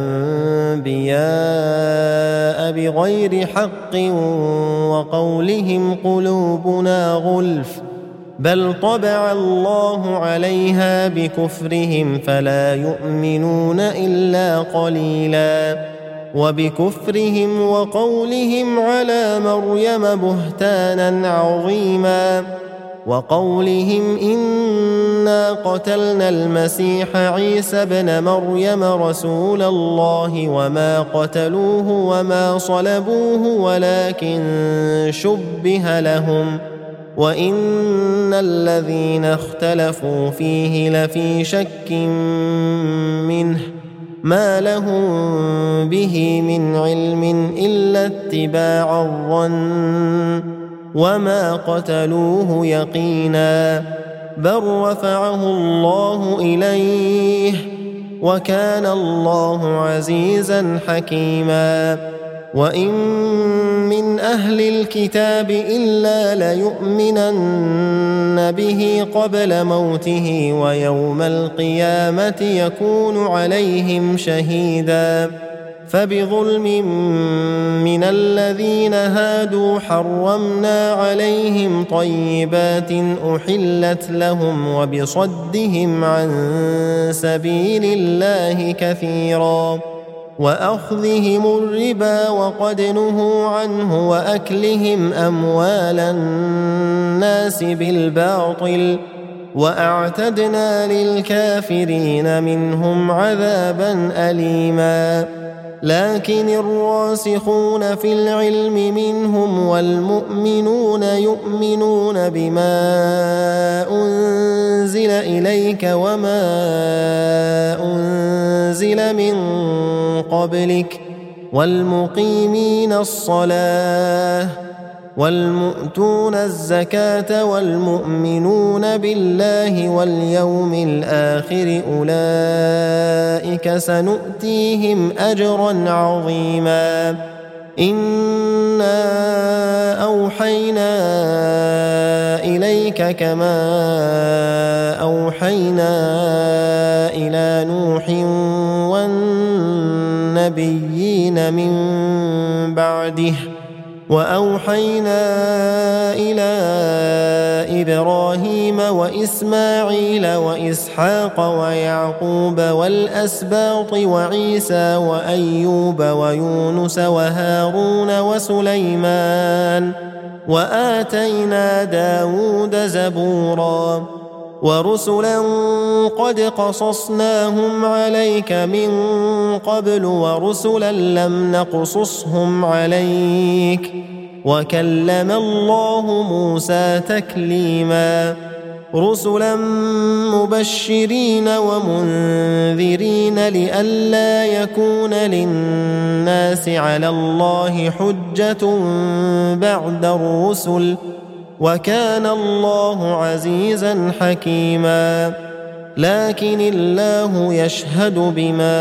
الأنبياء بغير حق وقولهم قلوبنا غلف بل طبع الله عليها بكفرهم فلا يؤمنون إلا قليلا وبكفرهم وقولهم على مريم بهتانا عظيما وقولهم إنا قتلنا المسيح عيسى ابن مريم رسول الله وما قتلوه وما صلبوه ولكن شبه لهم وإن الذين اختلفوا فيه لفي شك منه ما لهم به من علم إلا اتباع الظن وما قتلوه يقينا بل رفعه الله إليه وكان الله عزيزا حكيما وإن من أهل الكتاب إلا ليؤمنن به قبل موته ويوم القيامة يكون عليهم شهيدا فبظلم من الذين هادوا حرمنا عليهم طيبات أحلت لهم وبصدهم عن سبيل الله كثيرا وأخذهم الربا وقد نهوا عنه وأكلهم أموال الناس بالباطل وأعتدنا للكافرين منهم عذابا أليما لكن الراسخون في العلم منهم والمؤمنون يؤمنون بما أنزل إليك وما أنزل من قبلك والمقيمين الصلاة والمؤتون الزكاة والمؤمنون بالله واليوم الآخر أولئك سنؤتيهم أجرا عظيما إنا أوحينا إليك كما أوحينا إلى نوح والنبيين من بعده وأوحينا إلى إبراهيم وإسماعيل وإسحاق ويعقوب والأسباط وعيسى وأيوب ويونس وهارون وسليمان وآتينا داود زبورا ورسلا قد قصصناهم عليك من قبل ورسلا لم نقصصهم عليك وكلم الله موسى تكليما رسلا مبشرين ومنذرين لئلا يكون للناس على الله حجة بعد الرسل وكان الله عزيزا حكيما لكن الله يشهد بما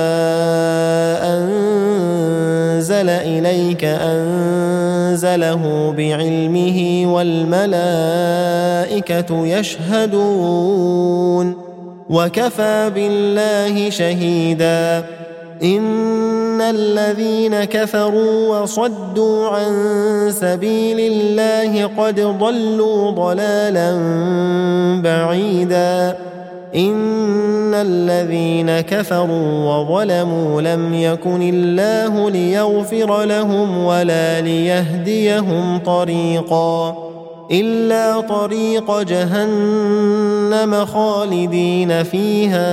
أنزل إليك أنزله بعلمه والملائكة يشهدون وكفى بالله شهيدا إن الذين كفروا وصدوا عن سبيل الله قد ضلوا ضلالا بعيدا إن الذين كفروا وظلموا لم يكن الله ليغفر لهم ولا ليهديهم طريقا إلا طريق جهنم خالدين فيها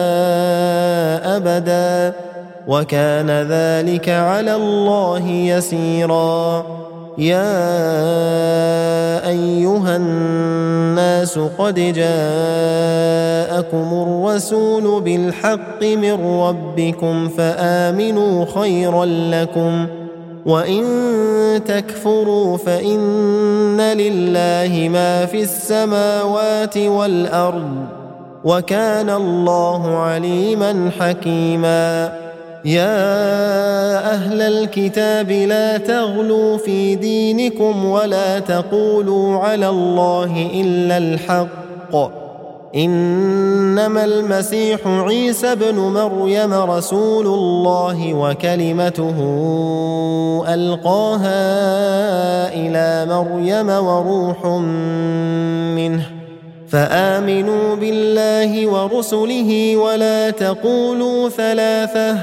أبدا وكان ذلك على الله يسيرا يا أيها الناس قد جاءكم الرسول بالحق من ربكم فآمنوا خيرا لكم وإن تكفروا فإن لله ما في السماوات والأرض وكان الله عليما حكيما يا أهل الكتاب لا تغلوا في دينكم ولا تقولوا على الله إلا الحق إنما المسيح عيسى بن مريم رسول الله وكلمته ألقاها إلى مريم وروح منه فآمنوا بالله ورسله ولا تقولوا ثلاثة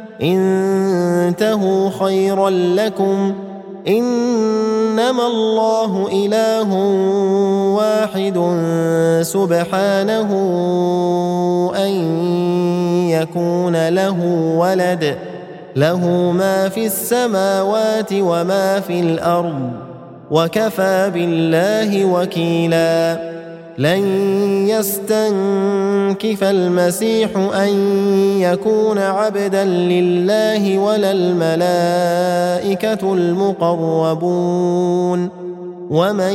انتهوا خيرا لكم إنما الله إله واحد سبحانه أن يكون له ولد له ما في السماوات وما في الأرض وكفى بالله وكيلا لن يستنكف المسيح أن يكون عبدا لله ولا الملائكة المقربون ومن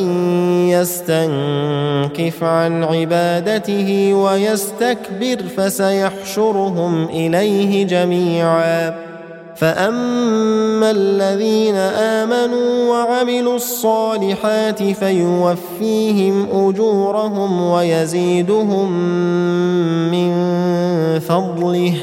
يستنكف عن عبادته ويستكبر فسيحشرهم إليه جميعا فأما الذين آمنوا وعملوا الصالحات فيوفيهم أجورهم ويزيدهم من فضله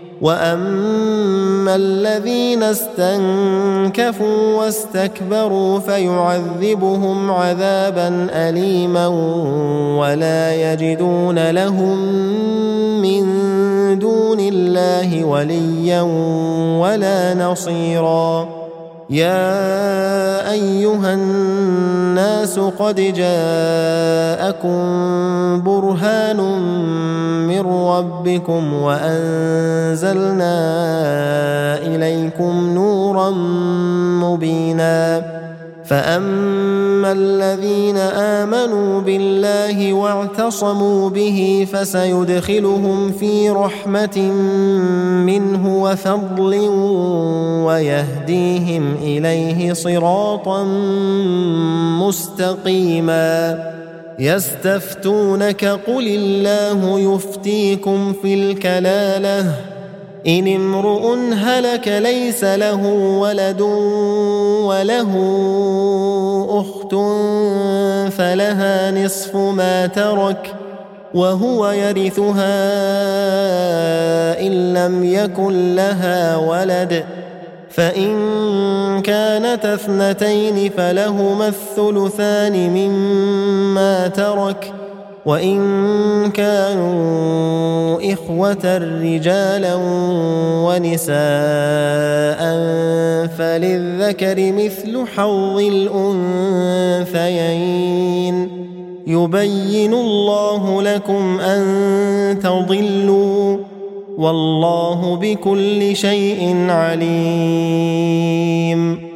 وأما الذين استنكفوا واستكبروا فيعذبهم عذابا أليما ولا يجدون لهم من دون الله وليا ولا نصيرا يا أيها الناس قد جاءكم برهان من ربكم وأنزلنا إليكم نورا مبينا فأما الذين آمنوا بالله واعتصموا به فسيدخلهم في رحمة منه وفضل ويهديهم إليه صراطا مستقيما يستفتونك قل الله يفتيكم في الكلالة إن امرؤ هلك ليس له ولد وله أخت فلها نصف ما ترك وهو يرثها إن لم يكن لها ولد فإن كانت اثنتين فلهما الثلثان مما ترك وإن كانوا إخوة رجالا ونساء فللذكر مثل حظ الأنثيين يبين الله لكم أن تضلوا والله بكل شيء عليم